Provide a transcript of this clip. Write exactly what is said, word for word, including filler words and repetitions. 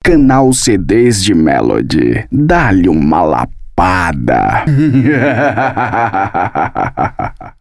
Canal C Ds de Melody. Dá-lhe uma lapada.